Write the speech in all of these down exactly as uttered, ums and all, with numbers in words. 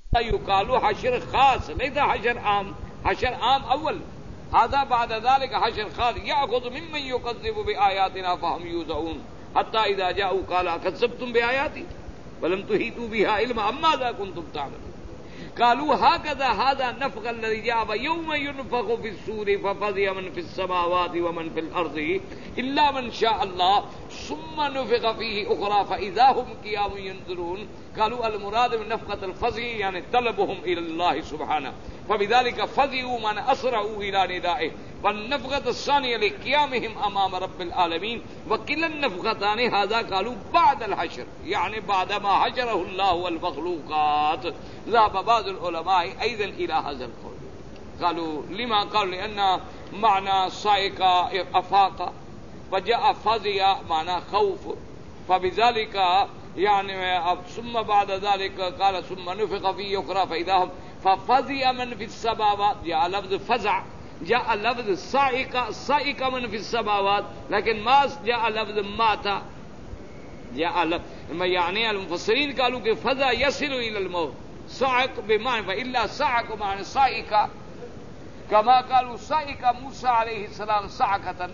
يقال حشر خاص، نہیں تھا حشر عام، حشر عام اول، هذا بعد ذلك حشر خاص يأخذ ممن يكذب بآياتنا فهم يوزعون حتى إذا جاءوا قال كذبتم بآياتي ولم تحيطوا بها علما ماذا كنتم تعملون قالوا هكذا هذا نفخ الذي جاء يوم ينفخ في الصور ففزع من في السماوات ومن في الأرض إلا من شاء الله ثم نفخ فيه أخرى فإذا هم قيام ينظرون قالوا المراد من نفخة الفزع يعني طلبهم إلى الله سبحانه فبذلك فزعوا من أسرعوا إلى ندائه، والنفخة الثانية لقيامهم أمام رب العالمين، وكلا النفختان هذا قالوا بعد الحشر يعني بعدما حشره الله والمخلوقات. ذهب بعض العلماء أيضا إلى هذا القول، قالوا لما؟ قالوا لأن معنى صائق أفاق وجاء فزع معنى خوف، فبذلك يعني ثم بعد ذلك قال ثم نفخ فيه أخرى فإذا هم ففزع من في السماوات، جاء لفظ فزع، جاء لفظ صائق صائق من في السماوات، لكن ما جاء لفظ مات، جاء لفظ يعني المفسرين قالوا کہ فزع يصل إلى الموت، صائق بمعنى فإلا صعق معنى صائق، كما قالوا صائق موسى عليه السلام صعقة،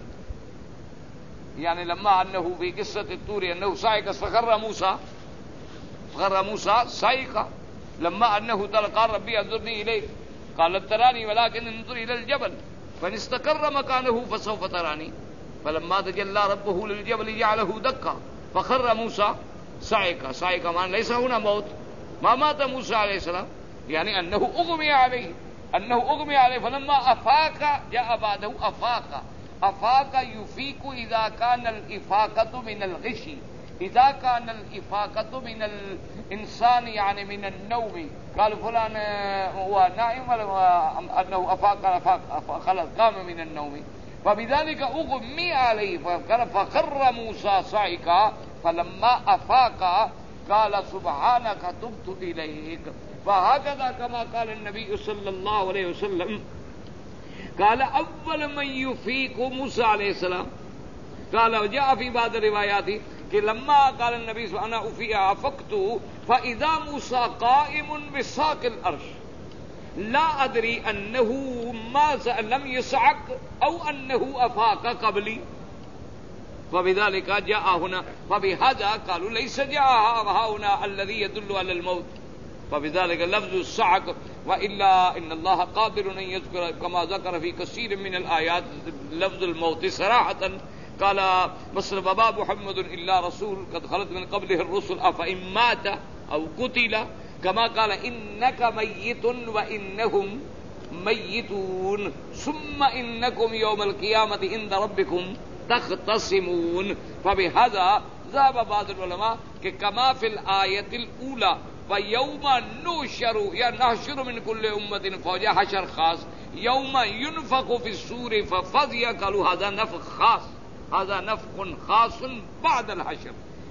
يعني لما أنه في قصة الطور أنه صائق فخر موسى فخر موسى صائقا، لما أنه تلقى ربي انظرني إليك قال لن تراني ولكن انظر إلى الجبل فإن استقر مكانه فسوف تراني فلما تجلى ربه للجبل جعله دكا فخر موسى صائقا. صائقا معنى ليس هنا موت، ما مات موسى عليه السلام، يعني أنه أغمي عليه، أنه أغمي عليه فلما أفاق جاء بعده أفاق. أفاق يفيق إذا كان الإفاقة من الغش، إذا كان الإفاقة من الإنسان يعني من النوم، قال فلان هو نائم أنه أفاق أفاق خلص قام من النوم، فبذلك أغمي عليه فخر موسى صائقا فلما أفاق قال سبحانك تبت إليك. فهكذا كما قال النبي صلى الله عليه وسلم قال أول من يفيق موسى عليه السلام، قال وجاء في بعض الروايات کہ لما قال النبي صلى الله عليه وسلم أفقت فإذا موسى قائم بساق الأرش لا أدري أنه ما لم يصعق أو أنه أفاق قبلي، فبذلك جاء هنا، فبهذا قالوا ليس جاء هنا الذي يدل على الموت، فبذلك لفظ الصعق، وإلا إن الله قادر أن يذكر كما ذكر في كثير من الآيات لفظ الموت صراحة. قال مثل بابا محمد إلا رسول قد خلت من قبله الرسل أفإن مات أو قتل، كما قال إنك ميت وإنهم ميتون ثم إنكم يوم القيامة عند ربكم تختصمون. فبهذا ذهب بعض العلماء کہ كما في الآية الأولى ويوم نحشر یا نحشر من كل أمة فوجا حشر خاص، يوم ينفخ في الصور ففزع قالوا هذا نفخ خاص، هذا نفخ خاص بعد الحشر.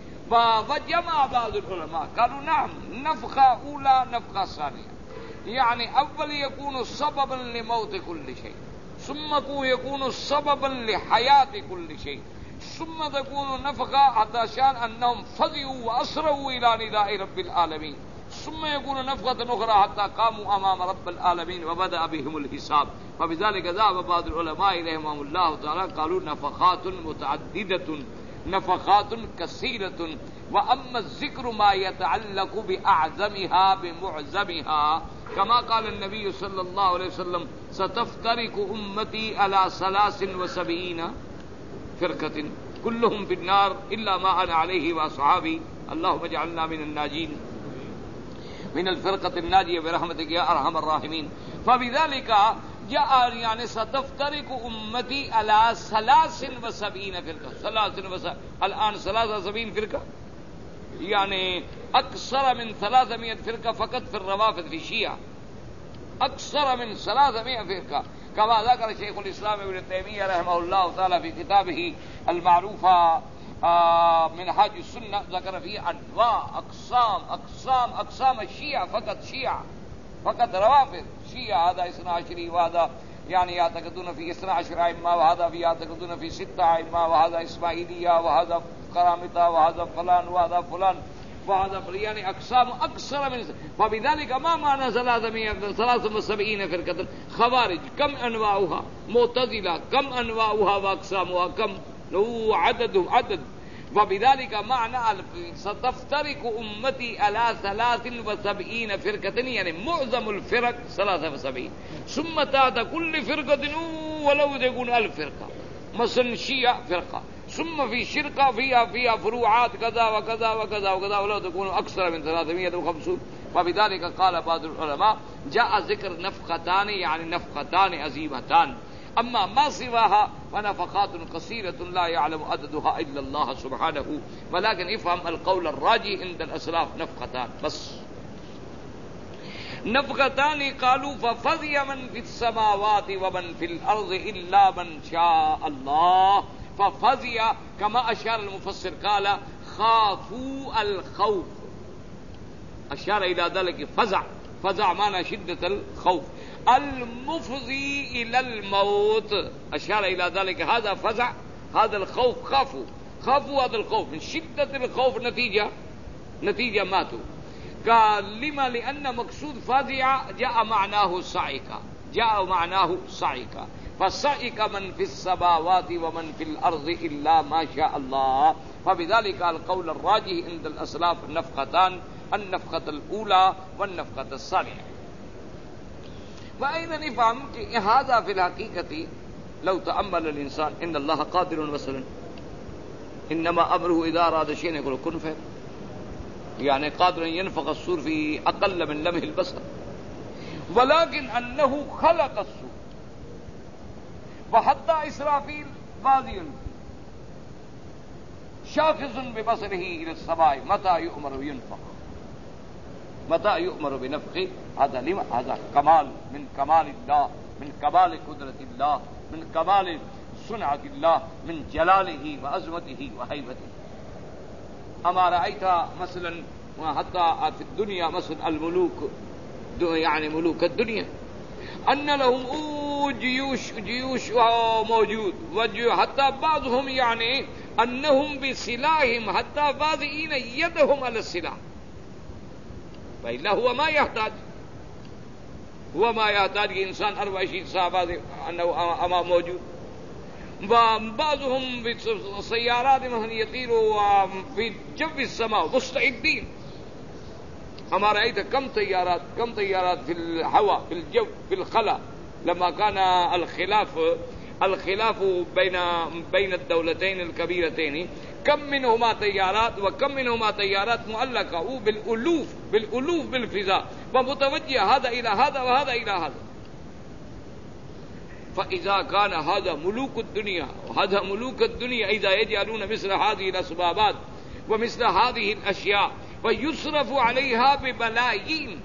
وجمع بعض العلماء قالوا نعم نفخة أولى نفخة ثانية، يعني أول يكون سببا لموت كل شيء، ثم يكون سببا لحياة كل شيء، ثم تكون نفخة حتى شان أنهم فزعوا وأسرعوا إلى نداء رب العالمين، ثم يكون نفخة أخرى حتى قاموا أمام رب العالمين وبدأ بهم الحساب. فبذلك ذهب بعض العلماء رحمهم الله تعالى قالوا نفخات متعددة نفخات كثيرة، وأما الذكر ما يتعلق بأعظمها بمعظمها كما قال النبي صلى الله عليه وسلم ستفترق أمتي على ثلاث وسبعين فرقة كلهم في النار إلا ما أنا عليه وأصحابي اللهم اجعلنا من الناجين من الفرقة الناجية برحمتك يا أرحم الراحمين. فبذلك جاء يعني ستفترق أمتي على ثلاث وسبعين فرقة، ثلاث وسبعين الآن ثلاث وسبعين فرقة، يعني أكثر من ثلاثمائة فرقة فقط في الروافض في الشيعة، أكثر من ثلاثمائة فرقة كما ذكر شيخ الإسلام ابن تيمية رحمه الله تعالى في كتابه المعروف منهاج السنة، ذكر فيه أنواع أقسام أقسام أقسام الشيعة، فقط شيعة فقط روافض شيعة، هذا اثنا عشري وهذا يعني يعتقدون في اثنا عشر أئمة، وهذا في يعتقدون في ستة أئمة، وهذا إسماعيلية، وهذا كرامطة، وهذا فلان وهذا فلان، وهذا يعني أقسام أكثر من فبذلك ما معنى ثلاث وسبعين فرقة خوارج كم أنواعها معتزلة كم أنواعها وأقسامها كم له عدد عدد وبذلك معنى ستفترق أمتي على ثلاث وسبعين فرقة يعني معظم الفرق ثلاثة وسبعين ثم تحت كل فرقة ولو تكون ألف فرقة مثلا شيعة فرقة ثم في شركة فيها فيها فروعات كذا وكذا وكذا وكذا ولو تكون أكثر من ثلاثمائة وخمسين وبذلك قال بعض العلماء جاء ذكر نفقتان يعني نفقتان عظيمتان أما ما سواها فنفقات قصيرة لا يعلم عددها إلا الله سبحانه ولكن افهم القول الراجي عند الأسلاف نفقتان بس نفقتان قالوا ففزع من في السماوات ومن في الأرض إلا من شاء الله ففزع كما أشار المفسر قال خافوا الخوف أشار إلى ذلك فزع فزع معنى شدة الخوف المفضي إلى الموت أشار إلى ذلك هذا فزع هذا الخوف خافوا خافوا هذا الخوف من شدة الخوف نتيجة نتيجة ماتوا قال لما لأن مقصود فزع جاء معناه صعق جاء معناه صعق فصعق من في السماوات ومن في الأرض إلا ما شاء الله فبذلك القول الراجح عند الأسلاف النفقتان النفقة الأولى والنفقة الثانية وأيضا نفهم هذا في الحقيقة لو تأمل الإنسان إن الله قادر مثلا إنما أمره إذا أراد شيئا يقول كن فيكون يعني قادر أن ينفخ الصور في أقل من لمح البصر ولكن أنه خلق الصور وحتى إسرافيل باذي شاخص ببصره إلى السماء متى يؤمر ينفخ متى يؤمر بنفخه هذا لما هذا كمال من كمال الله من كمال قدرة الله من كمال صنعة الله من جلاله وعظمته وهيبته أما رأيت مثلا حتى في الدنيا مثلا الملوك يعني ملوك الدنيا أن لهم جيوش جيوش موجود حتى بعضهم يعني أنهم بسلاحهم حتى باذئين يدهم على السلاح فإلا هو ما يحتاج هو ما يحتاج إنسان أربعة وعشرين ساعة أنه أمام موجود وبعضهم بسيارات مثلا يطيروا في جو السماء مستعدين أما رأيت كم طيارات كم طيارات في الهواء في الجو في الخلا لما كان الخلاف الخلاف بين بين الدولتين الكبيرتين كم منهما طيارات وكم منهما طيارات معلقة بالألوف بالألوف بالفضاء ومتوجهة هذا إلى هذا وهذا إلى هذا فإذا كان هذا ملوك الدنيا وهذا ملوك الدنيا إذا يجعلون مثل هذه الأسبابات ومثل هذه الأشياء ويصرف عليها ببلايين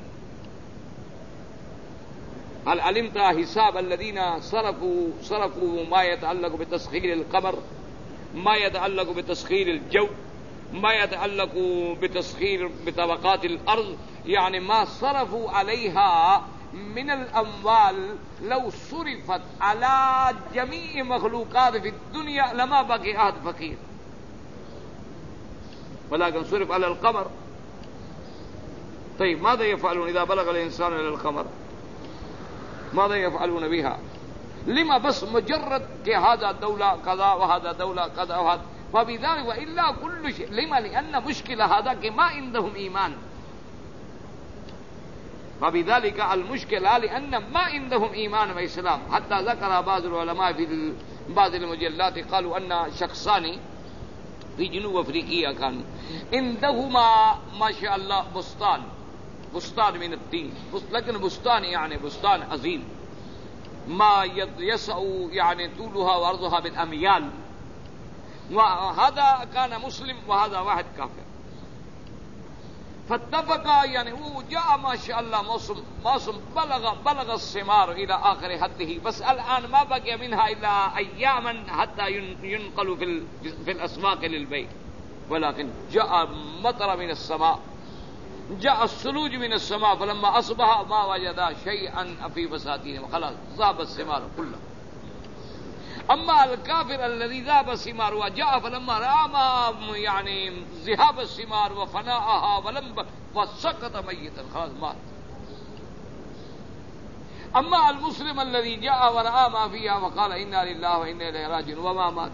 هل علمت حساب الذين صرفوا صرفوا ما يتعلق بتسخير القمر ما يتعلق بتسخير الجو ما يتعلق بتسخير بطبقات الأرض يعني ما صرفوا عليها من الأموال لو صرفت على جميع مخلوقات في الدنيا لما بقي أحد فقير ولكن صرف على القمر طيب ماذا يفعلون إذا بلغ الإنسان إلى القمر ماذا يفعلون بها لما بس مجرد كهذا دولة كذا وهذا دولة كذا وهذا فبذلك وإلا كل شيء لما لأن مشكلة هذا كما عندهم إيمان فبذلك المشكلة لأن ما عندهم إيمان وإسلام حتى ذكر بعض العلماء في بعض المجلات قالوا أن شخصان في جنوب أفريقيا كانوا عندهما ما شاء الله بستان بستان من الدين لكن بستان يعني بستان عظيم ما يسع يعني طولها وعرضها بالأميال وهذا كان مسلم وهذا واحد كافر فاتفقا يعني هو جاء ما شاء الله موسم موسم بلغ بلغ الثمار إلى آخر حده بس الآن ما بقي منها إلا أياما حتى ينقل في في الأسواق للبيع ولكن جاء مطر من السماء جاء الثلوج من السماء فلما أصبح ما وجد شيئا في بساتينه وخلاص ذهب الثمار كلها اما الكافر الذي ذهب الثمار وجاء فلما راى ما يعني ذهاب الثمار وفناءها ولم وسقط ميتا خلاص مات. اما المسلم الذي جاء ورأى ما فيها وقال انا لله وانا اليه راجعون وما مات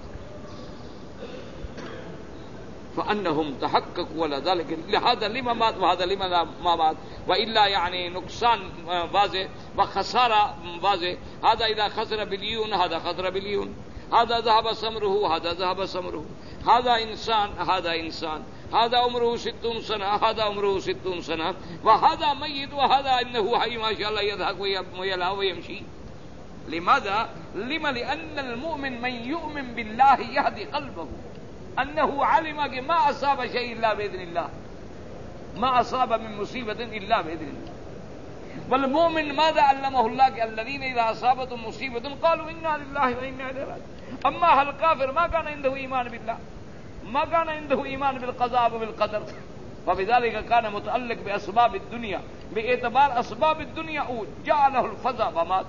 فانهم تحققوا ولا ذلك. لهذا لما مات وهذا لما ما مات والا يعني نقصان واضح وخساره واضح. هذا اذا خسر بليون هذا خسر بليون، هذا ذهب ثمره هذا ذهب ثمره، هذا انسان هذا انسان، هذا عمره ستون سنة هذا عمره ستون سنة، وهذا ميت وهذا انه حي ما شاء الله يضحك ويلعب ويمشي. لماذا؟ لما لان المؤمن من يؤمن بالله يهدي قلبه، انه علم کہ ما اصاب شيء الا باذن الله، ما اصاب من مصيبة الا باذن الله. والمؤمن ماذا علمه الله کہ الذين اذا اصابتهم مصيبة قالوا انا لله وانا اليه راجعون. اما الكافر ما كان عنده ايمان بالله، ما كان عنده ايمان بالقضاء وبالقدر، فبذلك كان متعلق باسباب الدنيا باعتبار اسباب الدنيا جعله الفزع ومات.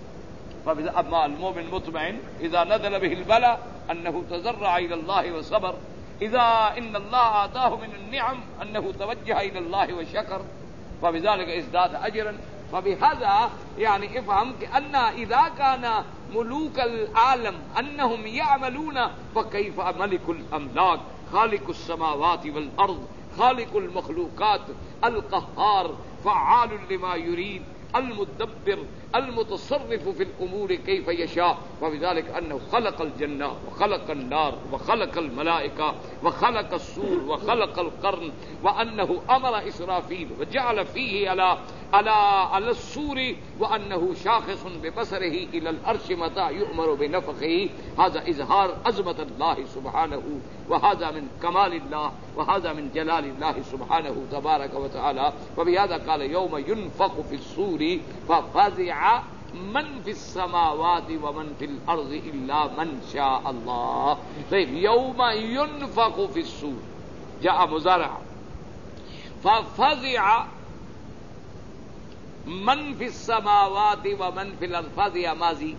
اما المؤمن مطمئن اذا نزل به البلاء انه تضرع الى الله وصبر، اذا ان الله اعطاه من النعم انه توجه الى الله وشكر، فبذلك ازداد اجرا. فبهذا يعني افهم ان اذا كان ملوك العالم انهم يعملون فكيف ملك الاملاك خالق السماوات والارض خالق المخلوقات القهار فعال لما يريد المدبر المتصرف في الامور كيف يشاء. وبذلك انه خلق الجنه وخلق النار وخلق الملائكه وخلق السور وخلق القرن، وانه امر اسرافيل وجعل فيه على على على السور وانه شاخص ببصره الى العرش متى يؤمر بنفخه. هذا اظهار عظمه الله سبحانه، وهذا من كمال الله، وهذا من جلال الله سبحانه تبارك وتعالى. وبهذا قال يوم ينفخ في الصور ففزع من في السماوات ومن في الارض الا من شاء الله. طيب يوم ينفخ في الصور جاء مضارع، ففزع من في السماوات ومن في الارض، فزع ماضي.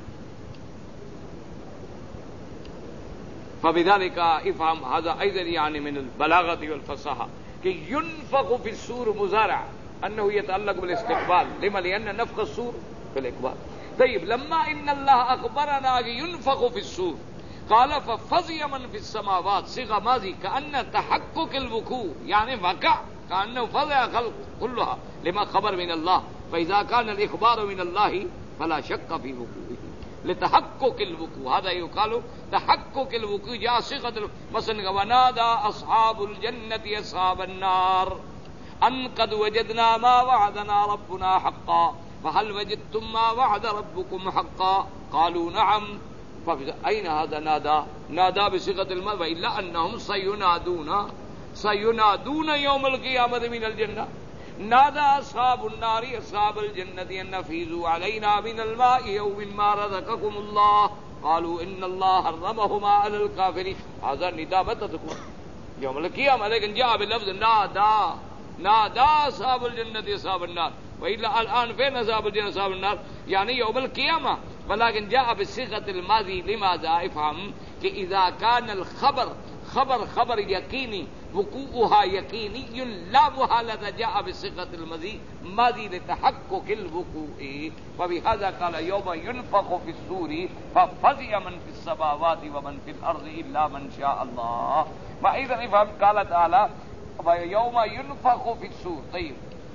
فبذلك افهم هذا ايضا يعني من البلاغه والفصاحه کہ ينفخ في الصور مضارع انه يتعلق بالاستقبال. لما؟ لان نفخ الصور في الاقبال. طيب لما ان الله اخبرنا ينفخ في الصور قال ففزع من في السماوات، صيغه ماضي كأن تحقق الوقوع يعني وقع، كأنه فزع خلق كلها لما خبر من الله. فإذا كان الإخبار من الله فلا شك في وقوعه لتحقق الوقوع. هذا يقال تحقق الوقوع. جاء صيغة مثلا ونادى أصحاب الجنة أصحاب النار أن قد وجدنا ما وعدنا ربنا حقا فهل وجدتم ما وعد ربكم حقا قالوا نعم. فأين هذا نادى؟ نادى بصيغة الماضي، وإلا أنهم سينادون سينادون يوم القيامة من الجنة. نادى أصحاب النار أصحاب الجنة أن أفيضوا علينا من الماء أو مما رزقكم الله قالوا إن الله حرمهما على الكافرين. هذا نداء متى تكون؟ يوم القيامة. لكن جاء باللفظ نادى نادى أصحاب الجنة أصحاب النار، وإلا الآن فين أصحاب الجنة أصحاب النار؟ يعني يوم القيامة. ولكن جاء بصيغة الماضي. لماذا؟ افهم کہ إذا كان الخبر خبر خبر يقيني وقوعها يقيني لا محالة جاء بصيغة الماضي ماضي لتحقق الوقوع. وبهذا قال يوم ينفخ في الصور ففزع من في السماوات ومن في الأرض إلا من شاء الله. وأيضا افهم قال تعالى يوم ينفخ في الصور. طيب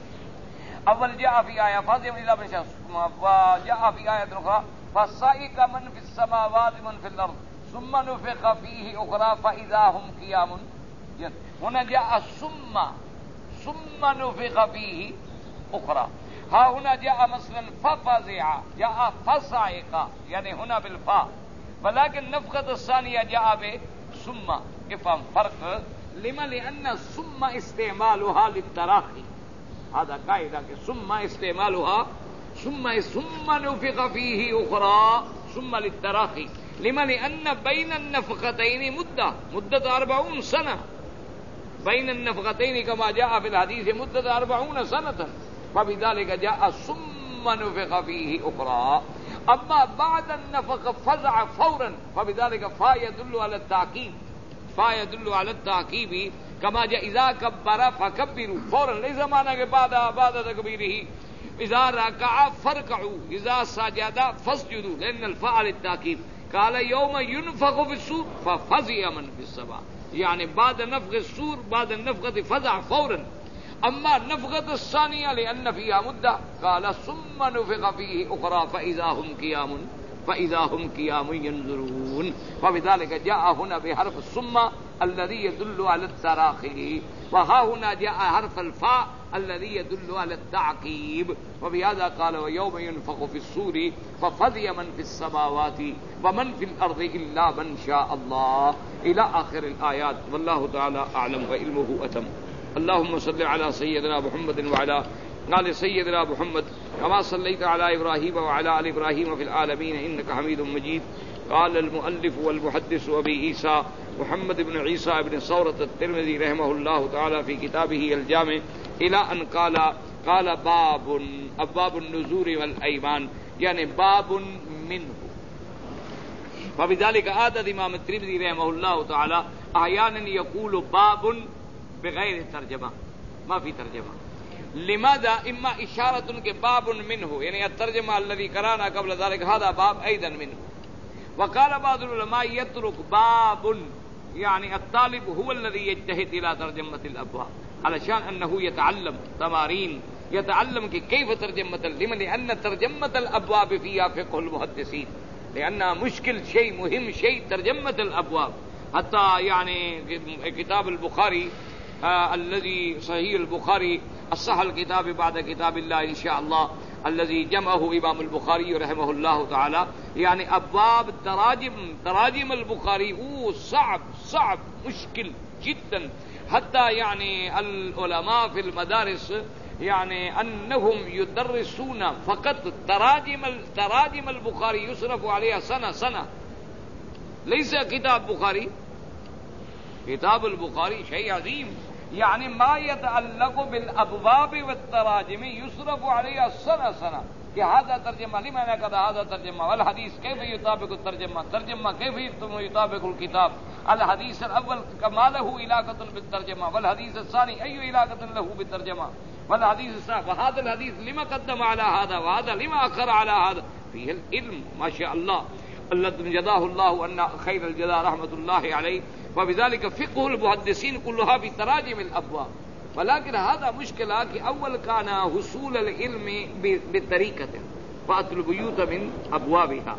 اول جاء في آية فزع إلا من شاء، وجاء في آية أخرى فصعق من في السماوات من في الأرض ثم نفخ فيه أخرى فإذا هم قيام. هنا جاء ثم ثم نفخ فيه أخرى. ها هنا جاء مثلا ففزع جاء فصعق يعني هنا بالفاء، ولكن نفخة الثانية جاء بثم. افهم فرق. لما؟ لأن ثم استعمالها للتراخي. هذا قاعدة کہ ثم استعمالها ثم ثم نفخ فيه أخرى ثم للتراخي. لما؟ لأن بين النفختين مدة مدة أربعون سنة، بين النفختين كما جاء في الحديث مدة أربعون سنة، فبذلك جاء ثم نفخ فيه أخرى. اما بعد النفخ فزع فورا فبذلك فا يدل على التعقيب فا يدل على التعقيب كما جاء اذا كبر فكبروا فورا ليس معنى کہ بعد بعد تكبيره اذا ركع فاركعوا اذا سجد فاسجدوا لان الفاء للتعقيب قال يوم ينفخ في الصور ففزع من في السماء يعني بعد نفخ الصور بعد النفخة فزع فورا. اما النفخة الثانية لان فيها مدة قال ثم نفخ فيه اخرى فاذا هم قيام فاذا هم قيام ينظرون فبذلك جاء هنا بحرف الثم الذي يدل على التراخي وها هنا جاء حرف الفاء الذي يدل على التعقيب وبهذا قال ويوم ينفخ في الصور ففزع من في السماوات ومن في الارض الا من شاء الله الى اخر الايات والله تعالى اعلم وعلمه اتم. اللهم صل على سيدنا محمد وعلى آل سيدنا محمد كما صليت على ابراهيم وعلى ال ابراهيم في العالمين انك حميد مجيد. قال المؤلف والمحدث ابي عيسى محمد بن عيسى بن ثورة الترمذي رحمه الله تعالى في كتابه الجامع الى ان قال قال باب ابواب النذور والايمان يعني باب منه. فبذلك عادة امام الترمذي رحمه الله تعالى احيانا يقول باب بغير ترجمة ما في ترجمة. لماذا؟ اما اشارة کہ باب منه يعني الترجمة الذي قرانا قبل ذلك هذا باب ايضا منه. وقال بعض العلماء يترك باب يعني الطالب هو الذي يجتهد الى ترجمة الابواب علشان انه يتعلم تمارين يتعلم كيف ترجمة لمن لان ترجمة الابواب فيها فقه المحدثين لانها مشكل شيء مهم شيء ترجمة الابواب. حتى يعني كتاب البخاري آه الذي صحيح البخاري الصح الكتاب بعد كتاب الله ان شاء الله الذي جمعه امام البخاري رحمه الله تعالى يعني ابواب تراجم تراجم البخاري هو صعب صعب مشكل جدا. حتى يعني العلماء في المدارس يعني انهم يدرسون فقط تراجم تراجم البخاري يصرف عليها سنة سنة ليس كتاب بخاري. كتاب البخاري شيء عظيم يعني ما يتعلق بالابواب والتراجم يصرف عليها سنة سنة کہ هذا ترجمة لمن كذا هذا ترجمة والحديث كيف يطابق الترجمة ترجمة كيف يطابق الكتاب الحديث الأول كما له علاقة بالترجمة والحديث الثاني أي علاقة له بالترجمة والحديث الثاني وهذا الحديث لما قدم على هذا وهذا لما أخر على هذا فيه العلم ما شاء الله الذي جزاه الله أن خير الجزاء رحمة الله عليه. وبذلك فقه المحدثين كلها في تراجم الأبواب. ولكن هذا مشكلة کہ اول كان حصول العلم بطريقة فأتوا البيوت من أبوابها.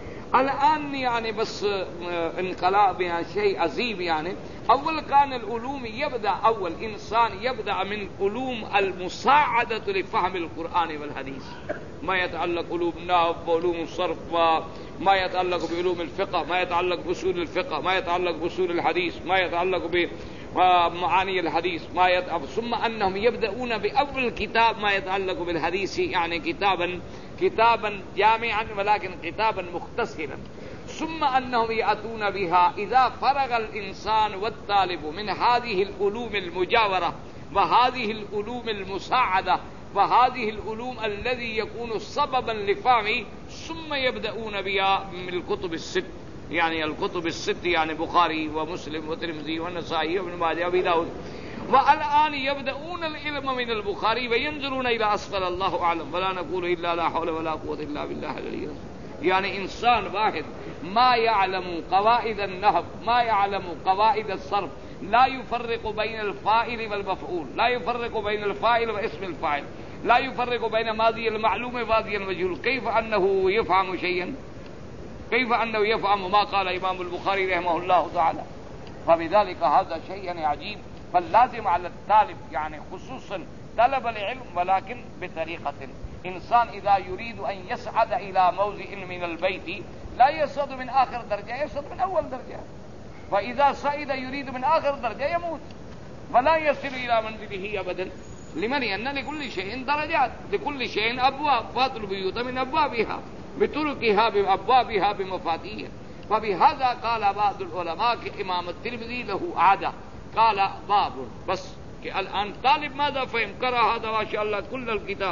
الآن يعني بس انقلاب يعني شيء عظيم يعني اول كان العلوم يبدأ اول انسان يبدأ من علوم المساعدة لفهم القرآن والحديث ما يتعلق علوم النحو وعلوم الصرف ما يتعلق بعلوم الفقه ما يتعلق بأصول الفقه ما يتعلق بأصول الحديث ما يتعلق ب معاني الحديث ما يتعلق ثم أنهم يبدأون بأول كتاب ما يتعلق بالحديث يعني كتابا كتابا جامعا ولكن كتابا مختصرا ثم أنهم يأتون بها إذا فرغ الإنسان والطالب من هذه العلوم المجاورة وهذه العلوم المساعدة وهذه العلوم الذي يكون سببا لفهمه ثم يبدأون بها من الكتب الست يعني الكتب الست يعني بخاري ومسلم وترمذي والنسائي وابن ماجه وابي داود. والآن يبدأون العلم من البخاري وينظرون إلى أسفل الله أعلم ولا نقول إلا لا حول ولا قوة إلا بالله العلي العظيم. يعني إنسان واحد ما يعلم قواعد النحو ما يعلم قواعد الصرف لا يفرق بين الفاعل والمفعول لا يفرق بين الفاعل واسم الفاعل لا يفرق بين ماضي المعلوم وماضي المجهول كيف أنه يفهم شيئا كيف أنه يفهم ما قال إمام البخاري رحمه الله تعالى. فبذلك هذا شيء يعني عجيب. فاللازم على الطالب يعني خصوصا طلب العلم ولكن بطريقة إنسان إذا يريد أن يصعد إلى موضع من البيت لا يصعد من آخر درجة يصعد من أول درجة فإذا صعد يريد من آخر درجة يموت ولا يصل إلى منزله أبدا. لمن أن لكل شيء درجات لكل شيء أبواب فاتوا البيوت من أبوابها بطرقها بأبوابها بمفاتيحها. فبهذا قال بعض العلماء إمام الترمذي له عادة قال باب بس کہ الآن طالب ماذا فهم قرأ هذا ما شاء الله كل الكتاب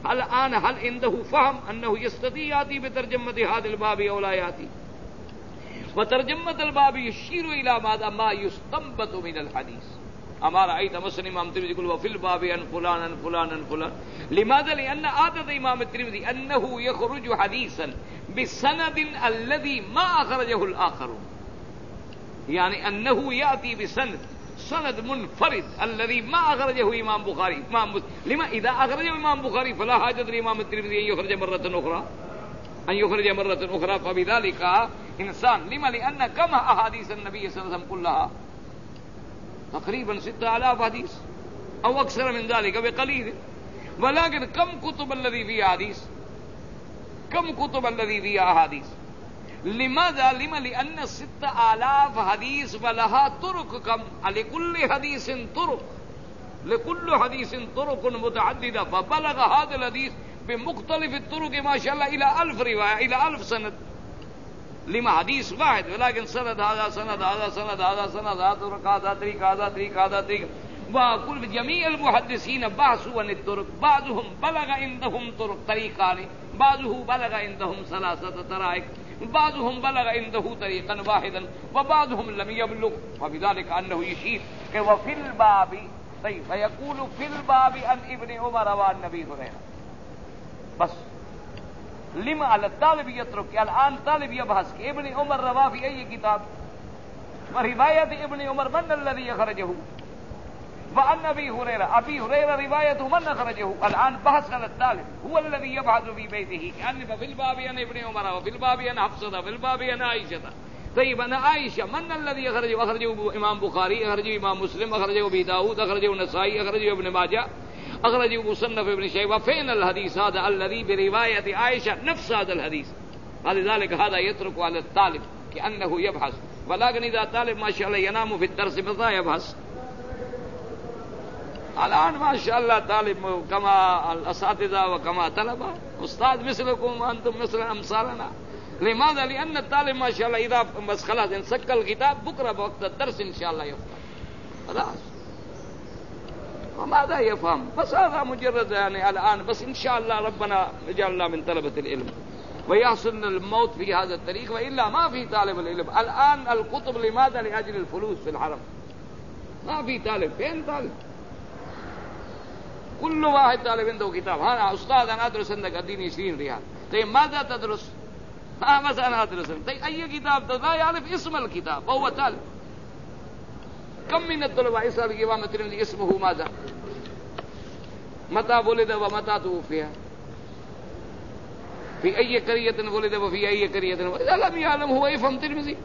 الآن هل عنده فهم أنه يستطيع يأتي بترجمة هذا الباب أو لا يأتي؟ وترجمة الباب يشير إلى ماذا؟ ما يستنبط من الحديث. أما رأيت مسلم إمام الترمذي يقول وفي الباب عن فلان عن فلان عن فلان. لماذا؟ لأن عادة إمام الترمذي أنه يخرج حديثا بسند الذي ما أخرجه الآخرون، يعني أنه يأتي بسند سند منفرد الذي ما أخرجه إمام بخاري. إمام لما إذا أخرجه إمام بخاري فلا حاجة لإمام الترمذي أن يخرج مرة أخرى أن يخرج مرة أخرى. فبذلك إنسان لما؟ لأن كم أحاديث النبي صلى الله عليه وسلم كلها تقريبا ستة آلاف حديث أو أكثر من ذلك بقليل، ولكن كم كتب الذي فيها حديث؟ كم كتب الذي فيها أحاديث؟ لماذا؟ لما؟ لأن ستة آلاف حديث ولها طرق كم؟ لكل حديث طرق، لكل حديث طرق متعددة، فبلغ هذا الحديث بمختلف الطرق ما شاء الله إلى ألف رواية إلى ألف سند. لما؟ حديث واحد ولكن سند هذا سند هذا سند هذا سند هذا طرق هذا طريق هذا طريق هذا طريق. وكل جميع المحدثين بحثوا عن الطرق، بعضهم بلغ عندهم طرق طريقان، بعضه بلغ عندهم ثلاثة طرائق، بعضهم بلغ عنده طريقا واحدا وبعضهم لم يبلغ. وبذلك أنه يشير وفي الباب طيب فيقول في الباب عن ابن عمر وعن النبي هريرة بس. لما على الطالب يترك؟ الآن طالب يبحث ابن عمر رواه في أي كتاب، ورواية ابن عمر من الذي أخرجه؟ وعن أبي هريرة أبي هريرة روايته من أخرجه؟ الآن بحث على الطالب هو الذي يبحث في بيته يعني في الباب عن ابن عمر وفي الباب عن حفصة وفي الباب عن عائشة. طيب أنا عائشة من الذي أخرجه؟ أخرجه إمام بخاري، أخرجه إمام مسلم، أخرجه أبي داود، أخرجه النسائي، أخرجه ابن ماجه، أخرجه مصنف ابن شيبة. فين الحديث هذا الذي برواية عائشة نفس هذا الحديث؟ لذلك هذا يترك على الطالب كأنه يبحث. ولكن إذا طالب ما شاء الله ينام في الدرس متى يبحث؟ الآن ما شاء الله طالب كما الأساتذة وكما طلبة أستاذ مثلكم وأنتم مثل أمثالنا. لماذا؟ لأن الطالب ما شاء الله إذا بس خلاص انسك الكتاب بكرة بوقت الدرس إن شاء الله يفهم خلاص. وماذا يفهم؟ بس هذا مجرد يعني الآن بس إن شاء الله ربنا يجعلنا من طلبة العلم ويحصل الموت في هذا الطريق، وإلا ما في طالب العلم. الآن الكتب لماذا؟ لأجل الفلوس في الحرم. ما في طالب، فين طالب؟ كل واحد طالب عنده كتاب. أنا أستاذ أنا أدرس عندك أديني عشرين ريال. طيب ماذا تدرس؟ ها مثلا أدرس. طيب أي كتاب؟ لا يعرف اسم الكتاب وهو طالب. كم من الطلبة يسأل الإمام الترمذي اسمه ماذا؟ متى ولد ومتى توفي؟ في أي قرية ولد وفي أي قرية ولد؟ إذا لم يعلم هو يفهم الترمذي؟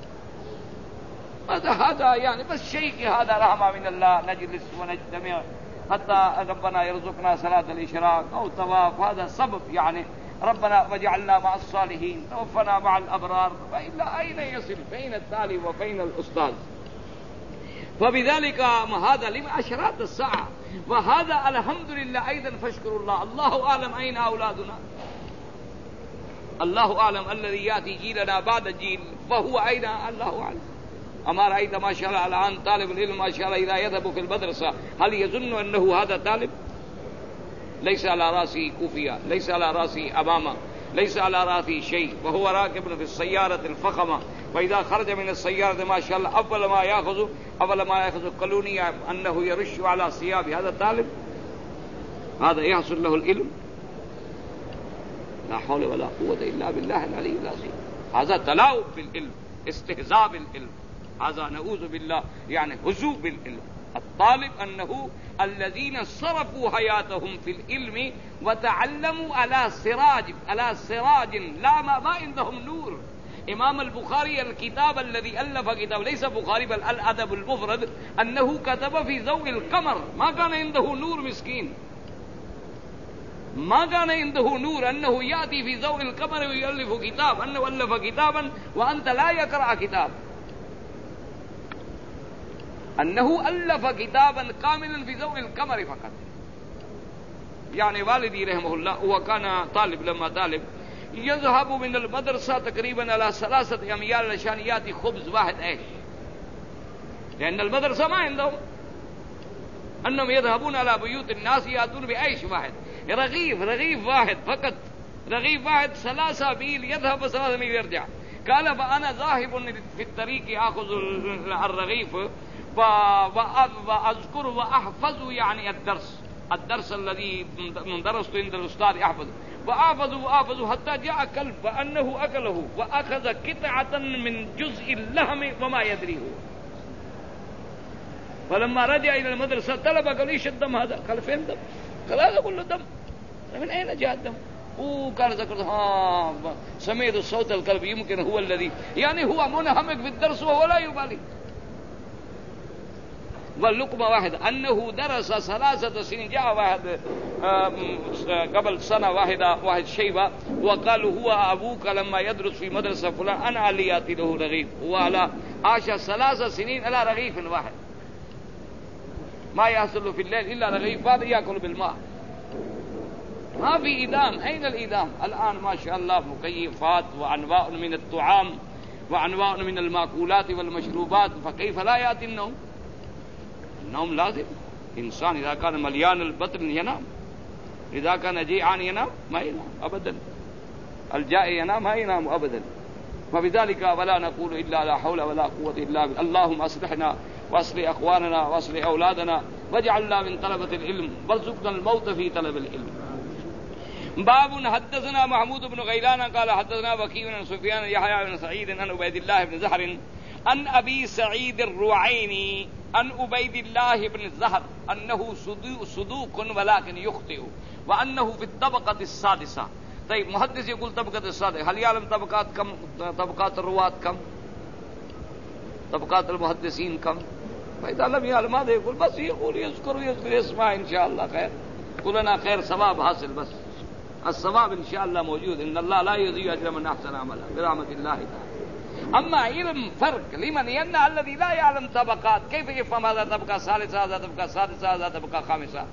هذا هذا يعني بس شيء هذا رحمة من الله. نجلس ونجتمع حتى ربنا يرزقنا صلاة الإشراق أو طواف، هذا سبب يعني ربنا وجعلنا مع الصالحين توفنا مع الأبرار. فإلا أين يصل؟ فين الطالب وفين الأستاذ؟ فبذلك هذا لما عشرات الساعة. وهذا الحمد لله أيضا فاشكروا الله. الله أعلم أين أولادنا، الله أعلم الذي يأتي جيلنا بعد جيل فهو أين الله أعلم. أما رأيت ما شاء الله الآن طالب العلم ما شاء الله إذا يذهب في المدرسة هل يظن أنه هذا طالب؟ ليس على رأسه كوفية، ليس على رأسه أمامة، ليس على رأسه شيء، وهو راكب في السيارة الفخمة. وإذا خرج من السيارة ما شاء الله أول ما يأخذ أول ما يأخذ قلونية أنه يرش على ثيابه. هذا طالب؟ هذا يحصل له العلم؟ لا حول ولا قوة إلا بالله العلي العظيم. هذا تلاعب بالعلم، استهزاء بالعلم، هذا نعوذ بالله يعني هزوء بالعلم. الطالب أنه الذين صرفوا حياتهم في العلم وتعلموا على سراج على سراج لا ما عندهم نور. إمام البخاري الكتاب الذي ألف كتاب ليس بخاري بل الأدب المفرد أنه كتب في ضوء القمر، ما كان عنده نور مسكين، ما كان عنده نور أنه يأتي في ضوء القمر ويؤلف كتاب. أنه ألف كتابا وأنت لا يقرأ كتاب، أنه ألف كتابا كاملا في ضوء القمر فقط. يعني والدي رحمه الله هو كان طالب، لما طالب يذهب من المدرسة تقريبا على ثلاثة أميال عشان يأتي خبز واحد عيش، لأن المدرسة ما عندهم، أنهم يذهبون على بيوت الناس يأتون بعيش واحد. رغيف رغيف واحد فقط، رغيف واحد ثلاثة ميل يذهب وثلاثة ميل يرجع. قال فأنا ذاهب في الطريق آخذ الرغيف وأذكر وأحفظ يعني الدرس الدرس الذي درست عند الأستاذ أحفظ وأحفظ وأحفظ حتى جاء كلب فأنه أكله وأخذ قطعة من جزء اللحم وما يدري هو. فلما رجع إلى المدرسة طلب قال إيش الدم هذا؟ قال فين دم؟ قال هذا كله دم. من أين جاء الدم؟ وقال ذكرت ها سمعت صوت الكلب يمكن هو الذي يعني هو منهمك في الدرس وهو لا يبالي. واللقمة واحدة أنه درس ثلاثة سنين. جاء واحد قبل سنة واحدة واحد شيبة وقال هو أبوك لما يدرس في مدرسة فلان أنا علي يأتي له رغيف، وعلى عاش ثلاثة سنين على رغيف واحد ما يحصل في الليل إلا رغيف واحد يأكل بالماء. ما في إيدام. أين الإيدام؟ الآن ما شاء الله مكيفات وأنواع من الطعام وأنواع من المأكولات والمشروبات، فكيف لا يأتي النوم؟ النوم لازم. إنسان إذا كان مليان البطن ينام، إذا كان جيعان ينام ما ينام أبدا، الجائع ينام ما ينام أبدا. فبذلك ولا نقول إلا لا حول ولا قوة إلا بالله. اللهم أصلحنا وأصلح أخواننا وأصلح أولادنا واجعلنا من طلبة العلم وارزقنا الموت في طلب العلم. باب حدثنا محمود بن غيلان قال حدثنا وكيع بن سفيان يحيى بن سعيد عن عبيد الله بن زهر عن أبي سعيد الرعيني عن عبيد الله بن زهر أنه صدوق ولكن يخطئ وأنه في الطبقة السادسة. طيب محدث يقول طبقة السادسة، هل يعلم طبقات كم؟ طبقات الرواة كم؟ طبقات المحدثين كم؟ فإذا لم يعلم ماذا يقول؟ بس يقول يذكر يذكر يسمع إن شاء الله خير، كلنا خير ثواب حاصل. بس الثواب إن شاء الله موجود، إن الله لا يضيع أجر من أحسن عملا برحمة الله تعالى. أما علم فرق لمن ين الذي لا يعلم طبقات كيف يفهم هذا طبقة ثالثة هذا طبقة سادسة هذا طبقة خامسة.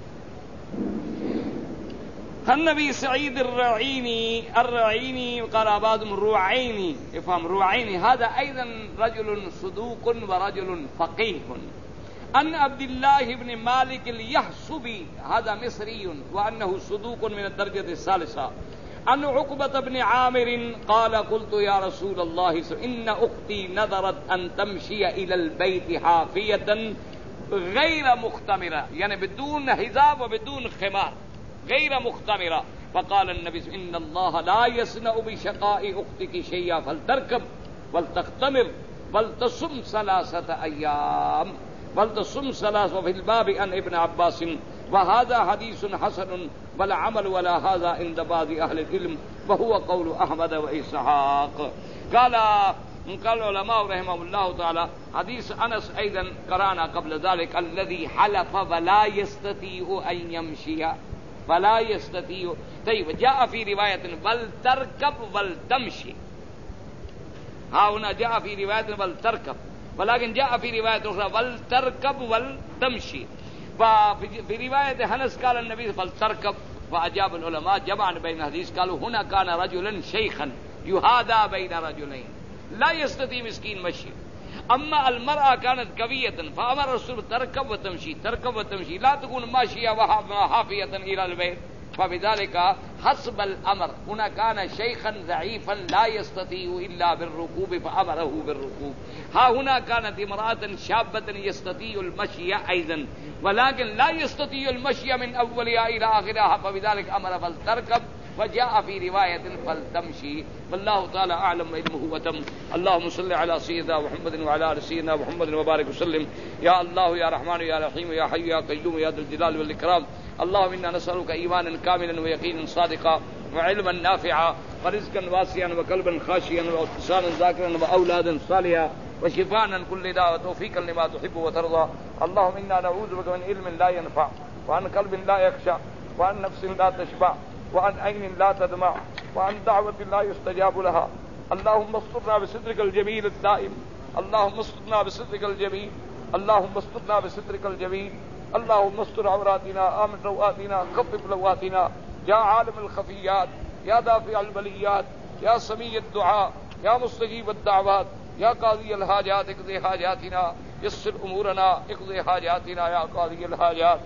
النبي سعيد الرعيني الرعيني قال بعضهم الرعيني، يفهم رعيني هذا أيضا رجل صدوق ورجل فقيه. أن عبد الله بن مالك اليحسبي هذا مصري وأنه صدوق من الدرجة الثالثة. أن عقبة بن عامر قال قلت يا رسول الله إن أختي نذرت أن تمشي إلى البيت حافية غير مختمرة، يعني بدون حجاب وبدون خمار غير مختمرة. فقال النبي إن الله لا يصنع بشقاء أختك شيئا فلتركب ولتختمر ولتصم ثلاثة أيام ولتصم ثلاث. وفي الباب عن ابن عباس وهذا حديث حسن ولا عمل ولا هذا عند بعض أهل العلم وهو قول أحمد وإسحاق. قال قال العلماء رحمه الله تعالى حديث أنس أيضا قرأنا قبل ذلك الذي حلف ولا يستطيع أن يمشي فلا يستطيع. طيب جاء في رواية بل تركب بل تمشي، ها هنا جاء في رواية بل تركب، ولكن جاء في رواية أخرى بل تركب بل تمشي. ففي رواية أنس قال النبي بل تركب، فأجاب العلماء جمعا بين الحديث قالوا هنا كان رجلا شيخا يهادى بين رجلين لا يستطيع مسكين مشي. أما المرأة كانت قوية فأمر الرسول تركب وتمشي تركب وتمشي لا تكون ماشية وحافية إلى البيت. فبذلك حسب الأمر هنا كان شيخا ضعيفا لا يستطيع إلا بالركوب فأمره بالركوب. ها هنا كانت امرأة شابة يستطيع المشي أيضا ولكن لا يستطيع المشي من أولها إلى آخرها، فبذلك أمر فلتركب. وجاء في رواية فلتمشي. والله تعالى أعلم علمه وتم. اللهم صل على سيدنا محمد وعلى آل سيدنا محمد وبارك وسلم. يا الله يا رحمن يا رحيم يا حي يا قيوم يا ذا الجلال والإكرام. اللهم إنا نسألك إيمانا كاملا ويقينا صادقا وعلما نافعا ورزقا واسعا وقلبا خاشيا واتصالا ذاكرا وأولادا صالحا وشفاء من كل داء وتوفيقا لما تحب وترضى. اللهم إنا نعوذ بك من علم لا ينفع وعن قلب لا يخشع وعن نفس لا تشبع وعن عين لا تدمع وعن دعوة لا يستجاب لها. اللهم استرنا بسترك الجميل الدائم. اللهم استرنا بسترك الجميل. اللهم استرنا بسترك الجميل. اللهم استر عوراتنا آمن روآتنا خفف لواتنا يا عالم الخفيات يا دافع البليات يا سميع الدعاء يا مستجيب الدعوات يا قاضي الحاجات اقضي حاجاتنا يسر أمورنا اقضي حاجاتنا يا قاضي الحاجات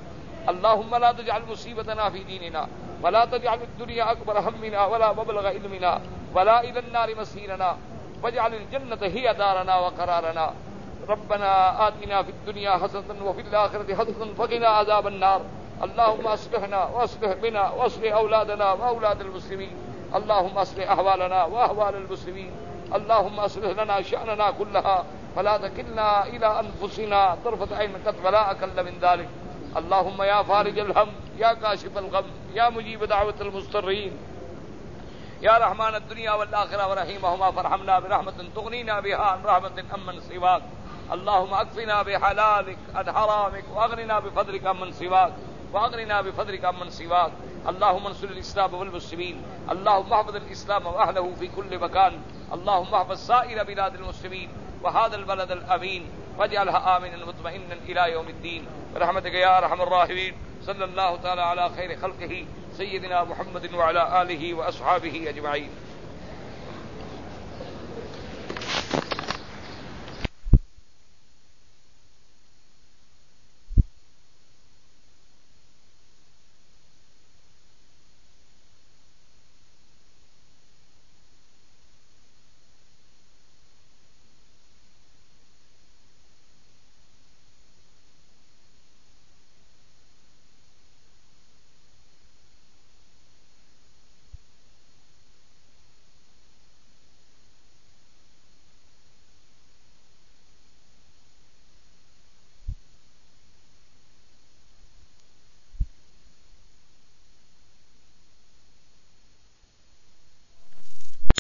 اللهم لا تجعل مصيبتنا في ديننا ولا تجعل الدنيا أكبر همنا ولا مبلغ علمنا ولا إلى النار مصيرنا واجعل الجنة هي دارنا وقرارنا. ربنا آتنا في الدنيا حسنة وفي الآخرة حسنة وقنا عذاب النار. اللهم اصلحنا واصلح بنا واصلح أولادنا وأولاد المسلمين. اللهم اصلح أحوالنا وأحوال المسلمين. اللهم اصلح لنا شأننا كلها فلا تكلنا إلى أنفسنا طرفة عين قط ولا أقل من ذلك. اللهم يا فارج الهم يا كاشف الغم يا مجيب دعوة المضطرين يا رحمن الدنيا والآخرة ورحيمهما فارحمنا برحمة تغنينا بها عن رحمة أمن سواك. اللهم اكفنا بحلالك عن حرامك واغننا بفضلك عمن سواك واغننا بفضلك عمن سواك. اللهم انصر الإسلام والمسلمين. اللهم احفظ الإسلام وأهله في كل مكان. اللهم احفظ سائر بلاد المسلمين وهذا البلد الأمين واجعلها آمنا مطمئنا إلى يوم الدين برحمتك يا أرحم الراحمين. صلى الله تعالى على خير خلقه سيدنا محمد وعلى آله وأصحابه أجمعين.